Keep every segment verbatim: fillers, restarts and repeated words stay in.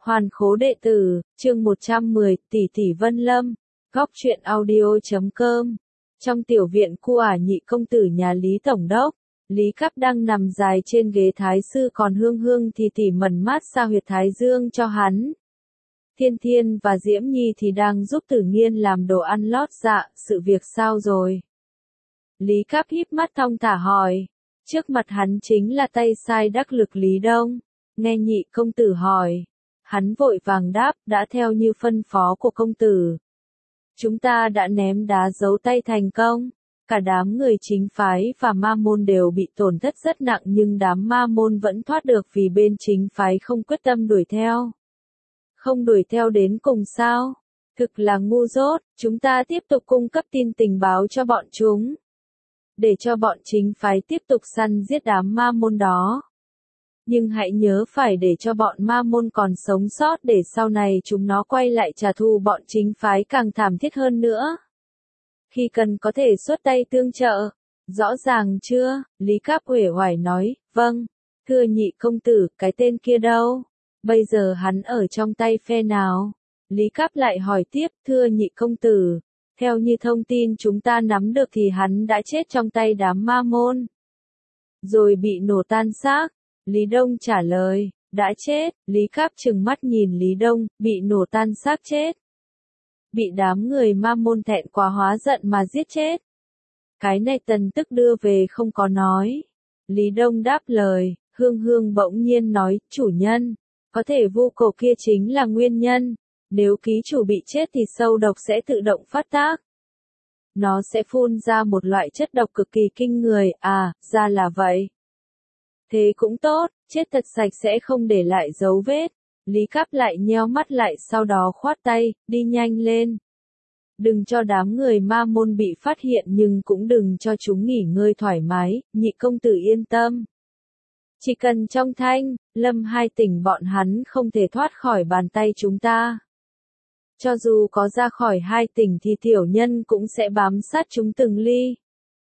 Hoàn khố đệ tử, chương một trăm mười, tỷ tỷ Vân Lâm, góc truyện audio chấm com. Trong tiểu viện cu ả nhị công tử nhà Lý Tổng đốc, Lý Cáp đang nằm dài trên ghế thái sư, còn Hương Hương thì tỉ mẩn mát xa huyệt thái dương cho hắn. Thiên Thiên và Diễm Nhi thì đang giúp Tử Nghiên làm đồ ăn lót dạ, sự việc sao rồi? Lý Cáp híp mắt thong thả hỏi. Trước mặt hắn chính là tay sai đắc lực Lý Đông. Nghe nhị công tử hỏi, hắn vội vàng đáp, đã theo như phân phó của công tử. Chúng ta đã ném đá giấu tay thành công. Cả đám người chính phái và ma môn đều bị tổn thất rất nặng, nhưng đám ma môn vẫn thoát được vì bên chính phái không quyết tâm đuổi theo. Không đuổi theo đến cùng sao? Thực là ngu dốt, chúng ta tiếp tục cung cấp tin tình báo cho bọn chúng. Để cho bọn chính phái tiếp tục săn giết đám ma môn đó. Nhưng hãy nhớ phải để cho bọn ma môn còn sống sót để sau này chúng nó quay lại trả thù bọn chính phái càng thảm thiết hơn nữa. Khi cần có thể xuất tay tương trợ. Rõ ràng chưa? Lý Cáp uể oải nói, vâng. Thưa nhị công tử, cái tên kia đâu? Bây giờ hắn ở trong tay phe nào? Lý Cáp lại hỏi tiếp, thưa nhị công tử. Theo như thông tin chúng ta nắm được thì hắn đã chết trong tay đám ma môn. Rồi bị nổ tan xác. Lý Đông trả lời, đã chết. Lý Cáp trừng mắt nhìn Lý Đông, bị nổ tan xác chết. Bị đám người ma môn thẹn quá hóa giận mà giết chết. Cái này Tần Tức đưa về không có nói. Lý Đông đáp lời. Hương Hương bỗng nhiên nói, chủ nhân, có thể vu cổ kia chính là nguyên nhân. Nếu ký chủ bị chết thì sâu độc sẽ tự động phát tác. Nó sẽ phun ra một loại chất độc cực kỳ kinh người, à, ra là vậy. Thế cũng tốt, chết thật sạch sẽ không để lại dấu vết. Lý Cáp lại nheo mắt lại, sau đó khoát tay, đi nhanh lên. Đừng cho đám người ma môn bị phát hiện, nhưng cũng đừng cho chúng nghỉ ngơi thoải mái, nhị công tử yên tâm. Chỉ cần trong Thanh, Lâm hai tỉnh bọn hắn không thể thoát khỏi bàn tay chúng ta. Cho dù có ra khỏi hai tỉnh thì tiểu nhân cũng sẽ bám sát chúng từng ly.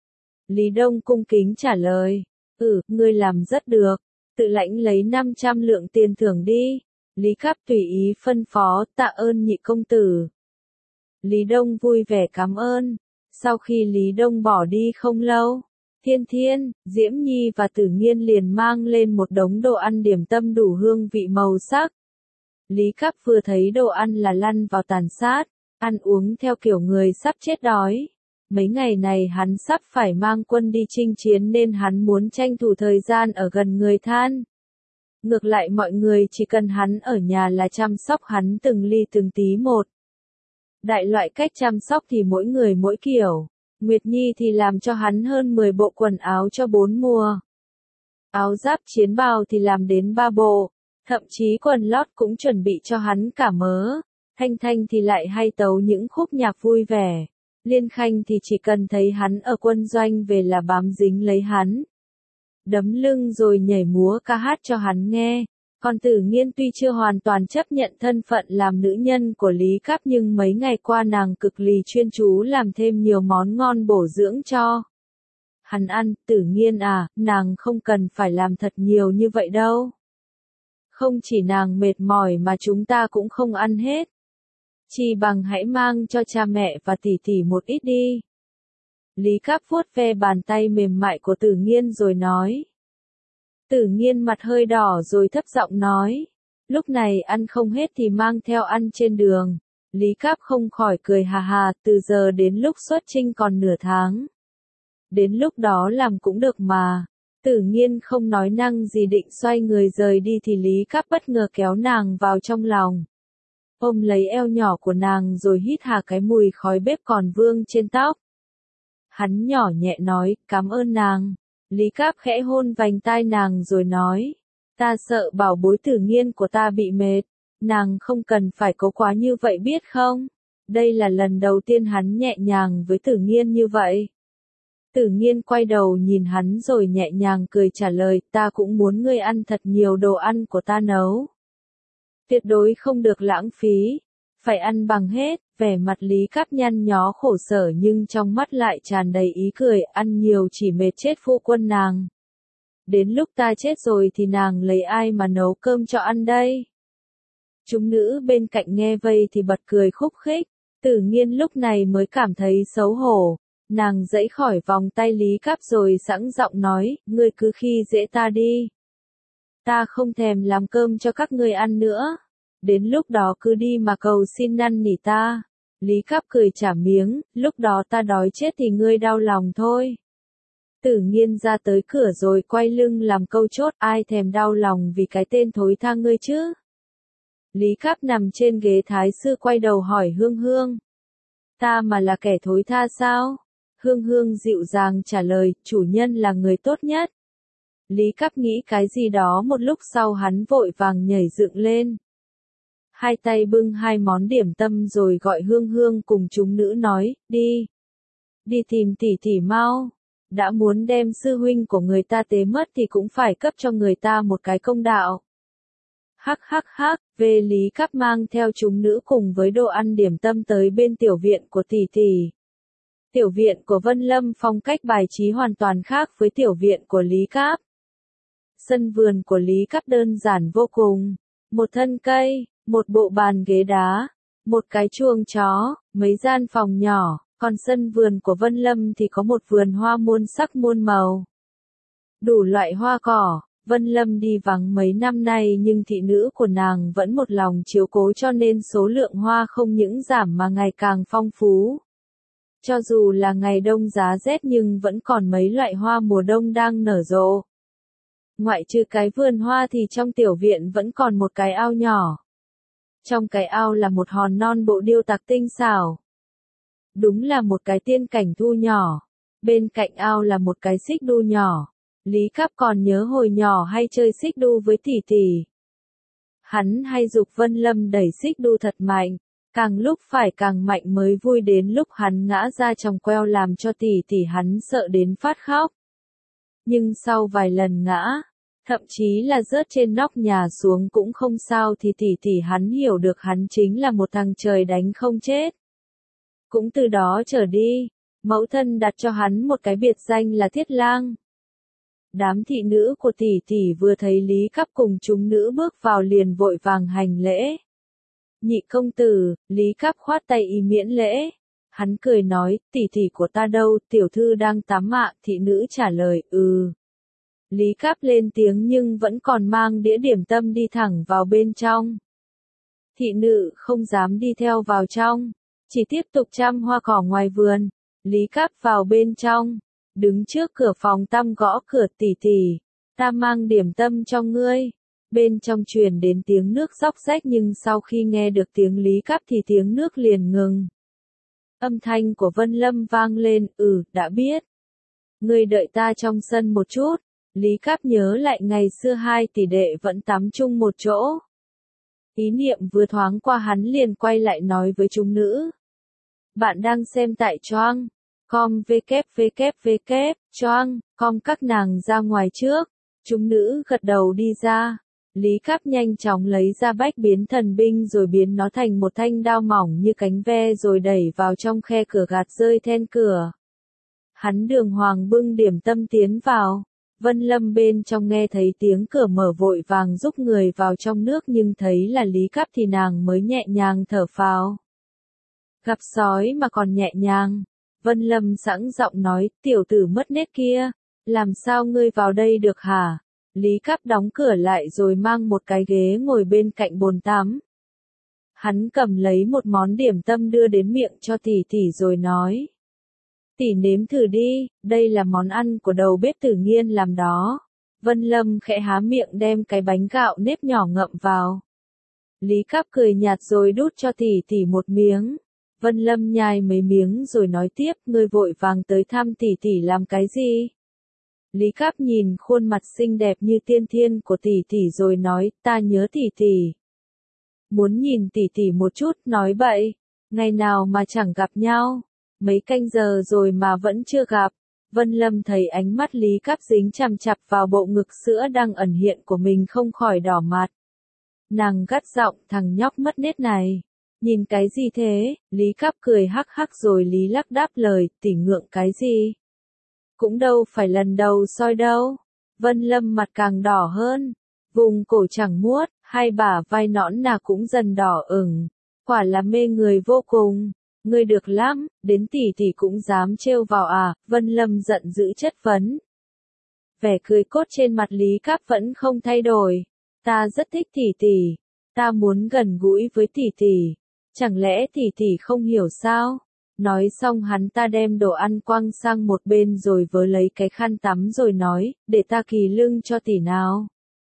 Lý Đông cung kính trả lời. Ừ, ngươi làm rất được. Tự lãnh lấy năm trăm lượng tiền thưởng đi. Lý Cáp tùy ý phân phó, tạ ơn nhị công tử. Lý Đông vui vẻ cảm ơn. Sau khi Lý Đông bỏ đi không lâu, Thiên Thiên, Diễm Nhi và Tử Nghiên liền mang lên một đống đồ ăn điểm tâm đủ hương vị màu sắc. Lý Cáp vừa thấy đồ ăn là lăn vào tàn sát, ăn uống theo kiểu người sắp chết đói. Mấy ngày này hắn sắp phải mang quân đi chinh chiến nên hắn muốn tranh thủ thời gian ở gần người than. Ngược lại mọi người chỉ cần hắn ở nhà là chăm sóc hắn từng ly từng tí một. Đại loại cách chăm sóc thì mỗi người mỗi kiểu. Nguyệt Nhi thì làm cho hắn hơn mười bộ quần áo cho bốn mùa. Áo giáp chiến bào thì làm đến ba bộ. Thậm chí quần lót cũng chuẩn bị cho hắn cả mớ. Thanh Thanh thì lại hay tấu những khúc nhạc vui vẻ. Liên Khanh thì chỉ cần thấy hắn ở quân doanh về là bám dính lấy hắn. Đấm lưng rồi nhảy múa ca hát cho hắn nghe. Còn Tử Nghiên tuy chưa hoàn toàn chấp nhận thân phận làm nữ nhân của Lý Cáp, nhưng mấy ngày qua nàng cực lì chuyên chú làm thêm nhiều món ngon bổ dưỡng cho hắn ăn. Tử Nghiên à, nàng không cần phải làm thật nhiều như vậy đâu. Không chỉ nàng mệt mỏi mà chúng ta cũng không ăn hết. Chỉ bằng hãy mang cho cha mẹ và tỷ tỷ một ít đi. Lý Cáp vuốt ve bàn tay mềm mại của Tử Nghiên rồi nói. Tử Nghiên mặt hơi đỏ rồi thấp giọng nói. Lúc này ăn không hết thì mang theo ăn trên đường. Lý Cáp không khỏi cười hà hà, từ giờ đến lúc xuất chinh còn nửa tháng. Đến lúc đó làm cũng được mà. Tử Nghiên không nói năng gì định xoay người rời đi thì Lý Cáp bất ngờ kéo nàng vào trong lòng. Ôm lấy eo nhỏ của nàng rồi hít hà cái mùi khói bếp còn vương trên tóc. Hắn nhỏ nhẹ nói, cảm ơn nàng. Lý Cáp khẽ hôn vành tai nàng rồi nói, ta sợ bảo bối Tử Nghiên của ta bị mệt. Nàng không cần phải cố quá như vậy biết không? Đây là lần đầu tiên hắn nhẹ nhàng với Tử Nghiên như vậy. Tử Nghiên quay đầu nhìn hắn rồi nhẹ nhàng cười trả lời, ta cũng muốn ngươi ăn thật nhiều đồ ăn của ta nấu. Tuyệt đối không được lãng phí, phải ăn bằng hết. Vẻ mặt Lý Cáp nhăn nhó khổ sở nhưng trong mắt lại tràn đầy ý cười, ăn nhiều chỉ mệt chết phu quân nàng. Đến lúc ta chết rồi thì nàng lấy ai mà nấu cơm cho ăn đây? Chúng nữ bên cạnh nghe vây thì bật cười khúc khích. Tử Nghiên lúc này mới cảm thấy xấu hổ. Nàng giãy khỏi vòng tay Lý Cáp rồi sẵn giọng nói, ngươi cứ khi dễ ta đi. Ta không thèm làm cơm cho các ngươi ăn nữa. Đến lúc đó cứ đi mà cầu xin năn nỉ ta. Lý Cáp cười trả miếng, lúc đó ta đói chết thì ngươi đau lòng thôi. Tử Nghiên ra tới cửa rồi quay lưng làm câu chốt, ai thèm đau lòng vì cái tên thối tha ngươi chứ. Lý Cáp nằm trên ghế thái sư quay đầu hỏi Hương Hương. Ta mà là kẻ thối tha sao? Hương Hương dịu dàng trả lời, chủ nhân là người tốt nhất. Lý Cáp nghĩ cái gì đó một lúc sau hắn vội vàng nhảy dựng lên. Hai tay bưng hai món điểm tâm rồi gọi Hương Hương cùng chúng nữ nói, đi. Đi tìm tỷ tỷ mau. Đã muốn đem sư huynh của người ta tế mất thì cũng phải cấp cho người ta một cái công đạo. Hắc hắc hắc, về Lý Cáp mang theo chúng nữ cùng với đồ ăn điểm tâm tới bên tiểu viện của tỷ tỷ. Tiểu viện của Vân Lâm phong cách bài trí hoàn toàn khác với tiểu viện của Lý Cáp. Sân vườn của Lý Cáp đơn giản vô cùng. Một thân cây, một bộ bàn ghế đá, một cái chuông chó, mấy gian phòng nhỏ, còn sân vườn của Vân Lâm thì có một vườn hoa muôn sắc muôn màu. Đủ loại hoa cỏ. Vân Lâm đi vắng mấy năm nay nhưng thị nữ của nàng vẫn một lòng chiếu cố cho nên số lượng hoa không những giảm mà ngày càng phong phú. Cho dù là ngày đông giá rét nhưng vẫn còn mấy loại hoa mùa đông đang nở rộ. Ngoại trừ cái vườn hoa thì trong tiểu viện vẫn còn một cái ao nhỏ. Trong cái ao là một hòn non bộ điêu tạc tinh xảo. Đúng là một cái tiên cảnh thu nhỏ. Bên cạnh ao là một cái xích đu nhỏ. Lý Cáp còn nhớ hồi nhỏ hay chơi xích đu với tỷ tỷ. Hắn hay giục Vân Lâm đẩy xích đu thật mạnh, càng lúc phải càng mạnh mới vui đến lúc hắn ngã ra trong queo làm cho tỷ tỷ hắn sợ đến phát khóc. Nhưng sau vài lần ngã, thậm chí là rớt trên nóc nhà xuống cũng không sao thì tỷ tỷ hắn hiểu được hắn chính là một thằng trời đánh không chết. Cũng từ đó trở đi, mẫu thân đặt cho hắn một cái biệt danh là Thiết Lang. Đám thị nữ của tỷ tỷ vừa thấy Lý Cáp cùng chúng nữ bước vào liền vội vàng hành lễ. Nhị công tử, Lý Cáp khoát tay y miễn lễ. Hắn cười nói, tỷ tỷ của ta đâu, tiểu thư đang tắm ạ, thị nữ trả lời, ừ. Lý Cáp lên tiếng nhưng vẫn còn mang đĩa điểm tâm đi thẳng vào bên trong. Thị nữ không dám đi theo vào trong, chỉ tiếp tục chăm hoa cỏ ngoài vườn. Lý Cáp vào bên trong. Đứng trước cửa phòng tăm gõ cửa tỷ tỷ, ta mang điểm tâm cho ngươi. Bên trong truyền đến tiếng nước róc rách nhưng sau khi nghe được tiếng Lý Cáp thì tiếng nước liền ngừng. Âm thanh của Vân Lâm vang lên, ừ, đã biết. Ngươi đợi ta trong sân một chút. Lý Cáp nhớ lại ngày xưa hai tỷ đệ vẫn tắm chung một chỗ. Ý niệm vừa thoáng qua hắn liền quay lại nói với chúng nữ. Bạn đang xem tại Choang. Com www, choang, com các nàng ra ngoài trước. Chúng nữ gật đầu đi ra. Lý Cáp nhanh chóng lấy ra bách biến thần binh rồi biến nó thành một thanh đao mỏng như cánh ve rồi đẩy vào trong khe cửa gạt rơi then cửa. Hắn đường hoàng bưng điểm tâm tiến vào. Vân Lâm bên trong nghe thấy tiếng cửa mở vội vàng giúp người vào trong nước nhưng thấy là Lý Cáp thì nàng mới nhẹ nhàng thở phào. Gặp sói mà còn nhẹ nhàng. Vân Lâm sẵn giọng nói, tiểu tử mất nết kia, làm sao ngươi vào đây được hả? Lý Cáp đóng cửa lại rồi mang một cái ghế ngồi bên cạnh bồn tắm. Hắn cầm lấy một món điểm tâm đưa đến miệng cho tỷ tỷ rồi nói. Tỷ nếm thử đi, đây là món ăn của đầu bếp Tử Nghiên làm đó. Vân Lâm khẽ há miệng đem cái bánh gạo nếp nhỏ ngậm vào. Lý Cáp cười nhạt rồi đút cho tỷ tỷ một miếng. Vân Lâm nhai mấy miếng rồi nói tiếp, ngươi vội vàng tới thăm tỷ tỷ làm cái gì? Lý Cáp nhìn khuôn mặt xinh đẹp như tiên thiên của tỷ tỷ rồi nói, ta nhớ tỷ tỷ. Muốn nhìn tỷ tỷ một chút, nói bậy, ngày nào mà chẳng gặp nhau, mấy canh giờ rồi mà vẫn chưa gặp. Vân Lâm thấy ánh mắt Lý Cáp dính chằm chặp vào bộ ngực sữa đang ẩn hiện của mình không khỏi đỏ mặt. Nàng gắt giọng, thằng nhóc mất nết này. Nhìn cái gì thế? Lý Cáp cười hắc hắc rồi Lý Lắc đáp lời, tỷ ngượng cái gì? Cũng đâu phải lần đầu soi đâu. Vân Lâm mặt càng đỏ hơn, vùng cổ chẳng muốt, hai bả vai nõn nà cũng dần đỏ ửng, quả là mê người vô cùng. Ngươi được lắm, đến tỷ tỷ cũng dám trêu vào à, Vân Lâm giận dữ chất vấn. Vẻ cười cốt trên mặt Lý Cáp vẫn không thay đổi. Ta rất thích tỷ tỷ, ta muốn gần gũi với tỷ tỷ, chẳng lẽ tỷ tỷ không hiểu sao? Nói xong hắn ta đem đồ ăn quăng sang một bên rồi vớ lấy cái khăn tắm rồi nói, để ta kỳ lưng cho tỷ nào.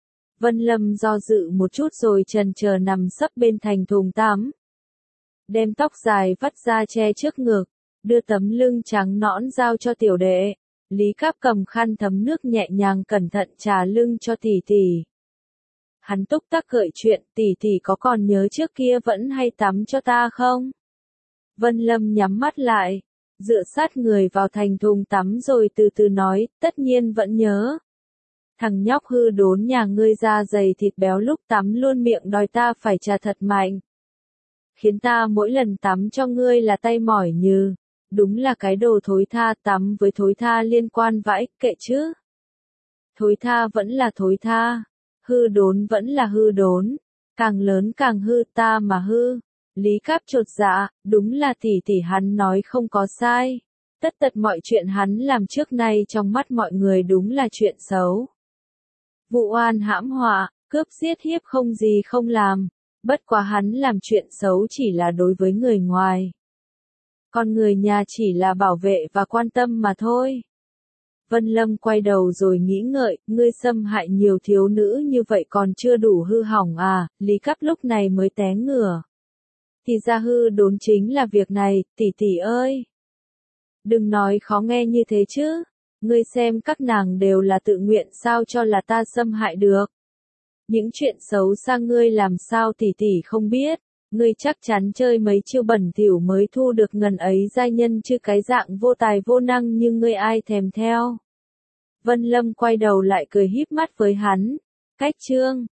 Vân Lâm do dự một chút rồi chần chờ nằm sấp bên thành thùng tắm. Đem tóc dài vắt ra che trước ngực, đưa tấm lưng trắng nõn giao cho tiểu đệ. Lý Cáp cầm khăn thấm nước nhẹ nhàng cẩn thận trà lưng cho tỷ tỷ. Hắn túc tắc gợi chuyện, tỷ tỷ có còn nhớ trước kia vẫn hay tắm cho ta không? Vân Lâm nhắm mắt lại, dựa sát người vào thành thùng tắm rồi từ từ nói, tất nhiên vẫn nhớ. Thằng nhóc hư đốn nhà ngươi da dày thịt béo lúc tắm luôn miệng đòi ta phải trà thật mạnh. Khiến ta mỗi lần tắm cho ngươi là tay mỏi nhừ. Đúng là cái đồ thối tha, tắm với thối tha liên quan vãi, kệ chứ. Thối tha vẫn là thối tha, hư đốn vẫn là hư đốn, càng lớn càng hư, ta mà hư. Lý Cáp chột dạ, đúng là tỷ tỷ hắn nói không có sai. Tất tật mọi chuyện hắn làm trước nay trong mắt mọi người đúng là chuyện xấu. Vụ oan hãm họa, cướp giết hiếp không gì không làm, bất quá hắn làm chuyện xấu chỉ là đối với người ngoài. Còn người nhà chỉ là bảo vệ và quan tâm mà thôi. Vân Lâm quay đầu rồi nghĩ ngợi, ngươi xâm hại nhiều thiếu nữ như vậy còn chưa đủ hư hỏng à, Lý Cáp lúc này mới té ngửa. Thì ra hư đốn chính là việc này, tỷ tỷ ơi. Đừng nói khó nghe như thế chứ, ngươi xem các nàng đều là tự nguyện sao cho là ta xâm hại được. Những chuyện xấu xa ngươi làm sao tỷ tỷ không biết. Ngươi chắc chắn chơi mấy chiêu bẩn thỉu mới thu được ngần ấy giai nhân chứ cái dạng vô tài vô năng như ngươi ai thèm theo. Vân Lâm quay đầu lại cười híp mắt với hắn. Cách chương